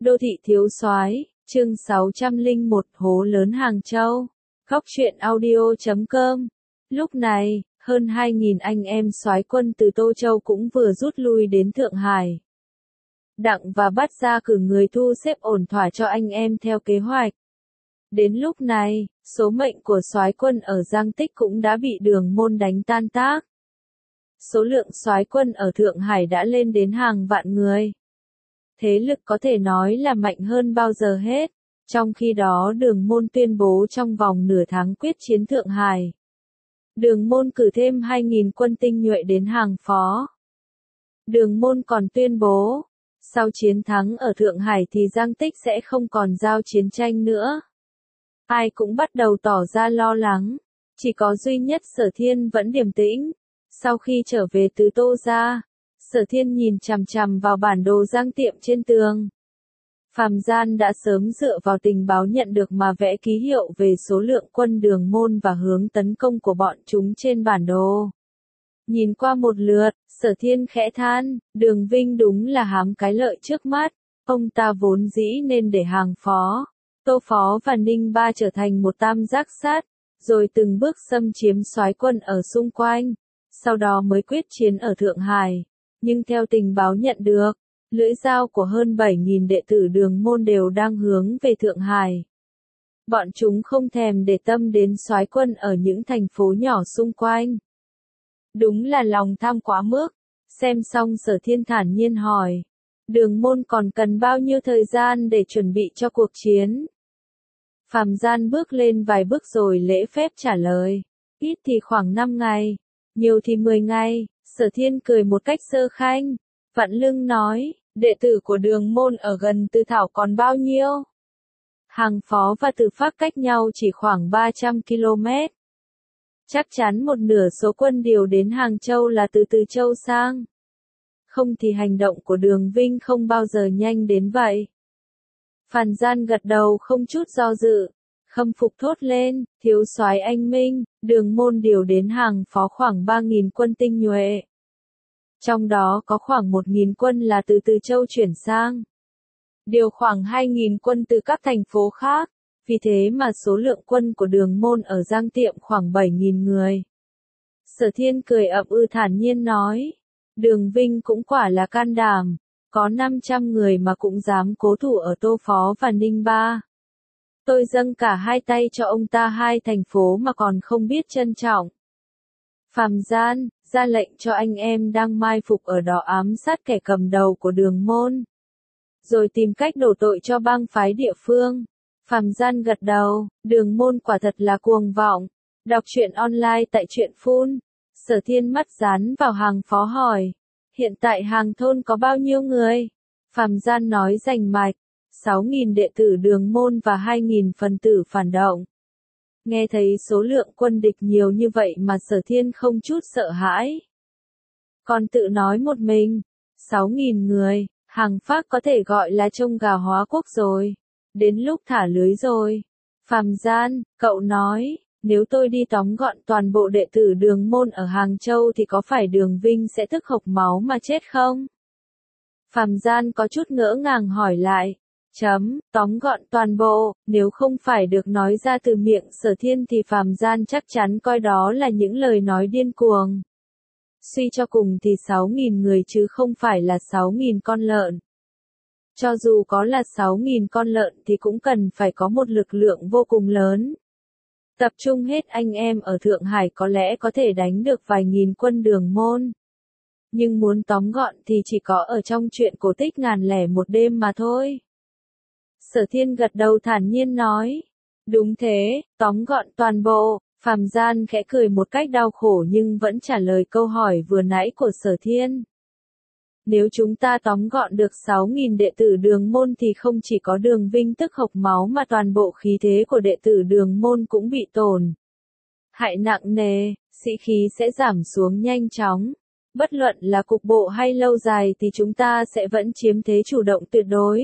Đô thị thiếu soái, chương 601 Hố lớn Hàng Châu. Góc truyện audio.com. Lúc này, hơn 2.000 anh em soái quân từ Tô Châu cũng vừa rút lui đến Thượng Hải. Đặng và Bát ra cử người thu xếp ổn thỏa cho anh em theo kế hoạch. Đến lúc này, số mệnh của soái quân ở Giang Tích cũng đã bị Đường Môn đánh tan tác. Số lượng soái quân ở Thượng Hải đã lên đến hàng vạn người. Thế lực có thể nói là mạnh hơn bao giờ hết. Trong khi đó Đường Môn tuyên bố trong vòng nửa tháng quyết chiến Thượng Hải. Đường Môn cử thêm 2.000 quân tinh nhuệ đến hàng phó. Đường Môn còn tuyên bố, sau chiến thắng ở Thượng Hải thì Giang Tích sẽ không còn giao chiến tranh nữa. Ai cũng bắt đầu tỏ ra lo lắng. Chỉ có duy nhất Sở Thiên vẫn điềm tĩnh. Sau khi trở về từ Tô gia, Sở Thiên nhìn chằm chằm vào bản đồ Giang Tiệm trên tường. Phàm Gian đã sớm dựa vào tình báo nhận được mà vẽ ký hiệu về số lượng quân Đường Môn và hướng tấn công của bọn chúng trên bản đồ. Nhìn qua một lượt, Sở Thiên khẽ than, Đường Vinh đúng là hám cái lợi trước mắt. Ông ta vốn dĩ nên để hàng phó, Tô Phó và Ninh Ba trở thành một tam giác sát, rồi từng bước xâm chiếm soái quân ở xung quanh, sau đó mới quyết chiến ở Thượng Hải. Nhưng theo tình báo nhận được, lưỡi dao của hơn 7.000 đệ tử Đường Môn đều đang hướng về Thượng Hải. Bọn chúng không thèm để tâm đến soái quân ở những thành phố nhỏ xung quanh. Đúng là lòng tham quá mức. Xem xong Sở Thiên thản nhiên hỏi, Đường Môn còn cần bao nhiêu thời gian để chuẩn bị cho cuộc chiến? Phàm Gian bước lên vài bước rồi lễ phép trả lời, ít thì khoảng 5 ngày, nhiều thì 10 ngày. Sở Thiên cười một cách sơ khanh. Vạn Lưng nói, đệ tử của Đường Môn ở gần Từ Thảo còn bao nhiêu? Hàng phó và Từ Phác cách nhau chỉ khoảng 300 km. Chắc chắn một nửa số quân điều đến Hàng Châu là từ Từ Châu sang. Không thì hành động của Đường Vinh không bao giờ nhanh đến vậy. Phàn Gian gật đầu không chút do dự, khâm phục thốt lên, thiếu soái anh minh, Đường Môn điều đến hàng phó khoảng 3.000 quân tinh nhuệ. Trong đó có khoảng 1.000 quân là từ Từ Châu chuyển sang. Điều khoảng 2.000 quân từ các thành phố khác, vì thế mà số lượng quân của Đường Môn ở Giang Tiệm khoảng 7.000 người. Sở Thiên cười ậm thản nhiên nói, Đường Vinh cũng quả là can đảm, có 500 người mà cũng dám cố thủ ở Tô Phó và Ninh Ba. Tôi dâng cả hai tay cho ông ta hai thành phố mà còn không biết trân trọng. Phàm Gian, ra lệnh cho anh em đang mai phục ở đó ám sát kẻ cầm đầu của Đường Môn, rồi tìm cách đổ tội cho bang phái địa phương. Phàm Gian gật đầu, Đường Môn quả thật là cuồng vọng. Đọc truyện online tại truyện Phun. Sở Thiên mắt dán vào hàng phó hỏi, hiện tại hàng thôn có bao nhiêu người? Phàm Gian nói rành mạch, 6.000 đệ tử Đường Môn và 2.000 phần tử phản động. Nghe thấy số lượng quân địch nhiều như vậy mà Sở Thiên không chút sợ hãi. Còn tự nói một mình, 6.000 người, hàng Phác có thể gọi là trông gà hóa quốc rồi. Đến lúc thả lưới rồi. Phàm Gian, cậu nói, nếu tôi đi tóm gọn toàn bộ đệ tử Đường Môn ở Hàng Châu thì có phải Đường Vinh sẽ tức hộc máu mà chết không? Phàm Gian có chút ngỡ ngàng hỏi lại. Tóm gọn toàn bộ, nếu không phải được nói ra từ miệng Sở Thiên thì Phàm Gian chắc chắn coi đó là những lời nói điên cuồng. Suy cho cùng thì 6.000 người chứ không phải là 6.000 con lợn. Cho dù có là 6.000 con lợn thì cũng cần phải có một lực lượng vô cùng lớn. Tập trung hết anh em ở Thượng Hải có lẽ có thể đánh được vài nghìn quân Đường Môn. Nhưng muốn tóm gọn thì chỉ có ở trong truyện cổ tích Ngàn Lẻ Một Đêm mà thôi. Sở Thiên gật đầu thản nhiên nói. Đúng thế, tóm gọn toàn bộ. Phàm Gian khẽ cười một cách đau khổ nhưng vẫn trả lời câu hỏi vừa nãy của Sở Thiên. Nếu chúng ta tóm gọn được 6.000 đệ tử Đường Môn thì không chỉ có Đường Vinh tức hộc máu mà toàn bộ khí thế của đệ tử Đường Môn cũng bị tổn hại nặng nề, sĩ khí sẽ giảm xuống nhanh chóng. Bất luận là cục bộ hay lâu dài thì chúng ta sẽ vẫn chiếm thế chủ động tuyệt đối.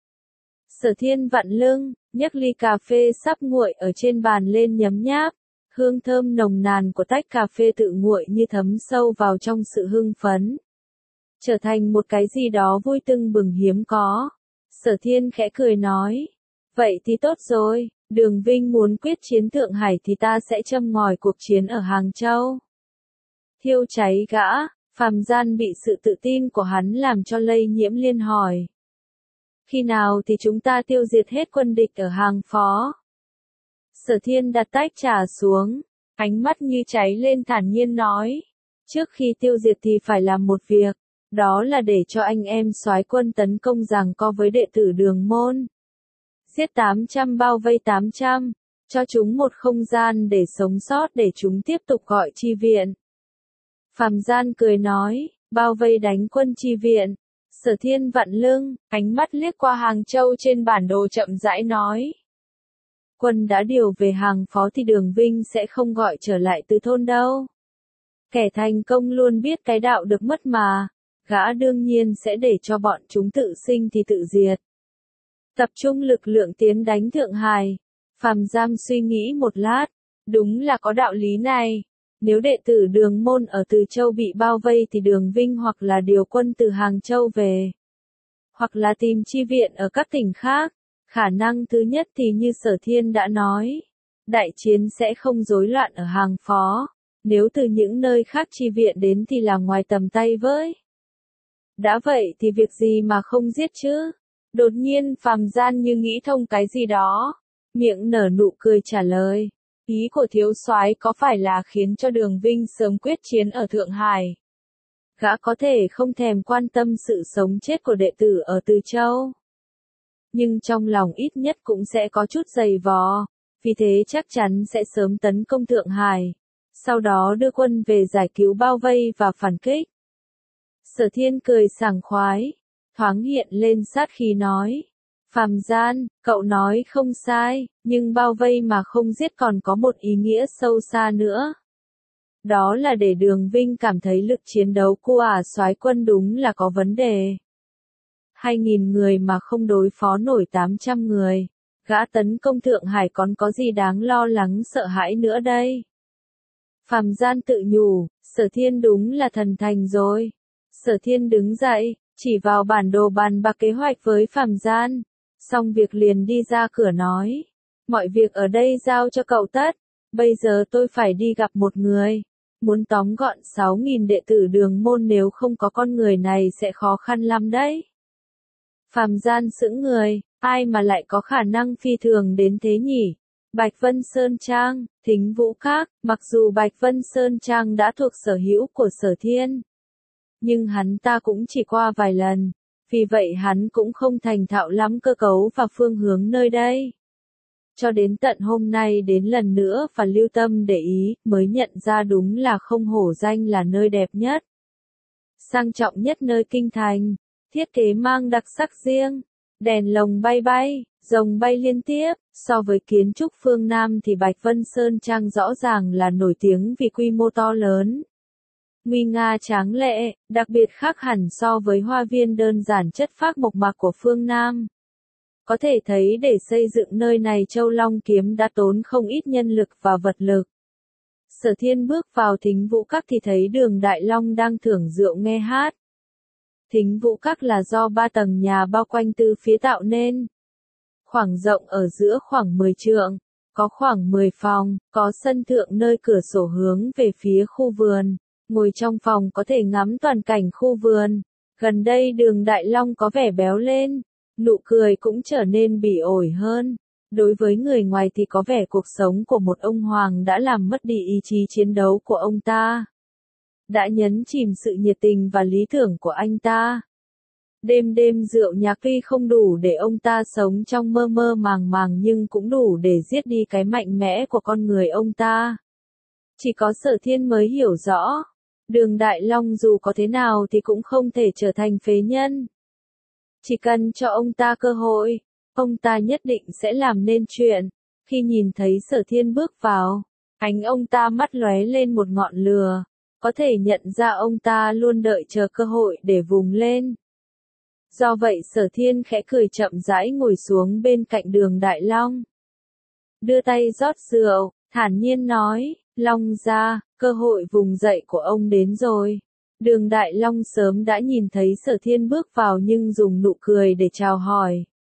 Sở Thiên vặn lưng, nhấc ly cà phê sắp nguội ở trên bàn lên nhấm nháp. Hương thơm nồng nàn của tách cà phê tự nguội như thấm sâu vào trong sự hưng phấn. Trở thành một cái gì đó vui tưng bừng hiếm có. Sở Thiên khẽ cười nói. Vậy thì tốt rồi, Đường Vinh muốn quyết chiến Thượng Hải thì ta sẽ châm ngòi cuộc chiến ở Hàng Châu. Thiêu cháy gã, Phàm Gian bị sự tự tin của hắn làm cho lây nhiễm, liên hỏi. Khi nào thì chúng ta tiêu diệt hết quân địch ở Hàng Phó? Sở Thiên đặt tách trà xuống, ánh mắt như cháy lên, thản nhiên nói. Trước khi tiêu diệt thì phải làm một việc, đó là để cho anh em soái quân tấn công giằng co với đệ tử Đường môn. Giết 800, bao vây 800, cho chúng một không gian để sống sót, để chúng tiếp tục gọi chi viện. Phàm Gian cười nói, bao vây đánh quân chi viện. Sở Thiên vặn lưng, ánh mắt liếc qua Hàng Châu trên bản đồ, chậm rãi nói. Quân đã điều về Hàng Phó thì Đường Vinh sẽ không gọi trở lại từ thôn đâu. Kẻ thành công luôn biết cái đạo được mất mà, gã đương nhiên sẽ để cho bọn chúng tự sinh thì tự diệt. Tập trung lực lượng tiến đánh Thượng Hải. Phàm Gian suy nghĩ một lát, đúng là có đạo lý này. Nếu đệ tử Đường môn ở Từ Châu bị bao vây thì Đường Vinh hoặc là điều quân từ Hàng Châu về, hoặc là tìm chi viện ở các tỉnh khác. Khả năng thứ nhất thì như Sở Thiên đã nói, đại chiến sẽ không rối loạn ở Hàng Phó. Nếu từ những nơi khác chi viện đến thì là ngoài tầm tay với. Đã vậy thì việc gì mà không giết chứ? Đột nhiên Phàm Gian như nghĩ thông cái gì đó, miệng nở nụ cười trả lời. Ý của thiếu soái có phải là khiến cho Đường Vinh sớm quyết chiến ở Thượng Hải? Gã có thể không thèm quan tâm sự sống chết của đệ tử ở Từ Châu, nhưng trong lòng ít nhất cũng sẽ có chút dày vò, vì thế chắc chắn sẽ sớm tấn công Thượng Hải, sau đó đưa quân về giải cứu bao vây và phản kích. Sở Thiên cười sảng khoái, thoáng hiện lên sát khí nói. Phàm Gian, cậu nói không sai, nhưng bao vây mà không giết còn có một ý nghĩa sâu xa nữa. Đó là để Đường Vinh cảm thấy lực chiến đấu của soái quân đúng là có vấn đề. 2.000 người mà không đối phó nổi 800 người, gã tấn công Thượng Hải còn có gì đáng lo lắng sợ hãi nữa đây? Phàm Gian tự nhủ, Sở Thiên đúng là thần thành rồi. Sở Thiên đứng dậy, chỉ vào bản đồ bàn bạc kế hoạch với Phàm Gian. Xong việc liền đi ra cửa nói. Mọi việc ở đây giao cho cậu tất. Bây giờ tôi phải đi gặp một người. Muốn tóm gọn 6.000 đệ tử Đường môn, nếu không có con người này sẽ khó khăn lắm đấy. Phàm Gian sững người, ai mà lại có khả năng phi thường đến thế nhỉ? Bạch Vân Sơn Trang, Thính Vũ Các, mặc dù Bạch Vân Sơn Trang đã thuộc sở hữu của Sở Thiên, nhưng hắn ta cũng chỉ qua vài lần, vì vậy hắn cũng không thành thạo lắm cơ cấu và phương hướng nơi đây. Cho đến tận hôm nay đến lần nữa và lưu tâm để ý, mới nhận ra đúng là không hổ danh là nơi đẹp nhất, sang trọng nhất nơi kinh thành, thiết kế mang đặc sắc riêng, đèn lồng bay bay, rồng bay liên tiếp. So với kiến trúc phương Nam thì Bạch Vân Sơn Trang rõ ràng là nổi tiếng vì quy mô to lớn, nguy nga tráng lệ, đặc biệt khác hẳn so với hoa viên đơn giản chất phác mộc mạc của phương Nam. Có thể thấy để xây dựng nơi này Châu Long Kiếm đã tốn không ít nhân lực và vật lực. Sở Thiên bước vào Thính Vũ Các thì thấy Đường Đại Long đang thưởng rượu nghe hát. Thính Vũ Các là do 3 tầng nhà bao quanh từ phía tạo nên. Khoảng rộng ở giữa khoảng 10 trượng, có khoảng 10 phòng, có sân thượng nơi cửa sổ hướng về phía khu vườn. Ngồi trong phòng có thể ngắm toàn cảnh khu vườn. Gần đây Đường Đại Long có vẻ béo lên, nụ cười cũng trở nên bỉ ổi hơn. Đối với người ngoài thì có vẻ cuộc sống của một ông hoàng đã làm mất đi ý chí chiến đấu của ông ta, đã nhấn chìm sự nhiệt tình và lý tưởng của anh ta. Đêm đêm rượu nhạc tuy không đủ để ông ta sống trong mơ mơ màng màng, nhưng cũng đủ để giết đi cái mạnh mẽ của con người ông ta. Chỉ có Sở Thiên mới hiểu rõ, Đường Đại Long dù có thế nào thì cũng không thể trở thành phế nhân. Chỉ cần cho ông ta cơ hội, ông ta nhất định sẽ làm nên chuyện. Khi nhìn thấy Sở Thiên bước vào, ánh ông ta mắt lóe lên một ngọn lửa, có thể nhận ra ông ta luôn đợi chờ cơ hội để vùng lên. Do vậy Sở Thiên khẽ cười chậm rãi ngồi xuống bên cạnh Đường Đại Long. Đưa tay rót rượu, thản nhiên nói, Long gia, cơ hội vùng dậy của ông đến rồi. Đường Đại Long sớm đã nhìn thấy Sở Thiên bước vào nhưng dùng nụ cười để chào hỏi.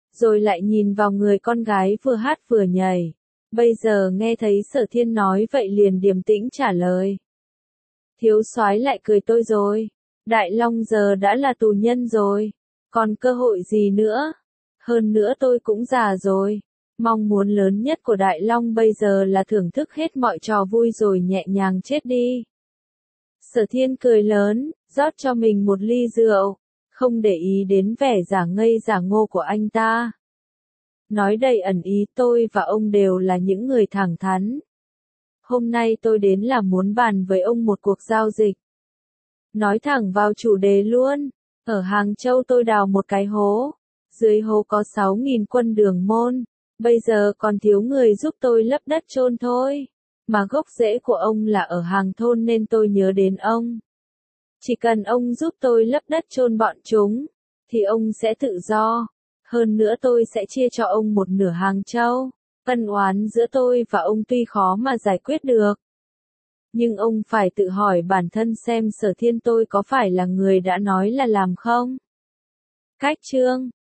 rồi lại nhìn vào người con gái vừa hát vừa nhảy. Bây giờ nghe thấy Sở Thiên nói vậy liền điềm tĩnh trả lời. Thiếu soái lại cười tôi rồi. Đại Long giờ đã là tù nhân rồi. Còn cơ hội gì nữa? Hơn nữa tôi cũng già rồi. Mong muốn lớn nhất của Đại Long bây giờ là thưởng thức hết mọi trò vui rồi nhẹ nhàng chết đi. Sở Thiên cười lớn, rót cho mình một ly rượu, không để ý đến vẻ giả ngây giả ngô của anh ta. Nói đầy ẩn ý, tôi và ông đều là những người thẳng thắn. Hôm nay tôi đến là muốn bàn với ông một cuộc giao dịch. Nói thẳng vào chủ đề luôn. Ở Hàng Châu tôi đào một cái hố. Dưới hố có 6.000 quân Đường Môn. Bây giờ còn thiếu người giúp tôi lấp đất chôn thôi. Mà gốc rễ của ông là ở Hàng Thôn nên tôi nhớ đến ông. Chỉ cần ông giúp tôi lấp đất chôn bọn chúng, thì ông sẽ tự do. Hơn nữa tôi sẽ chia cho ông một nửa Hàng Châu. Ân oán giữa tôi và ông tuy khó mà giải quyết được. Nhưng ông phải tự hỏi bản thân xem Sở Thiên tôi có phải là người đã nói là làm không? Cách chương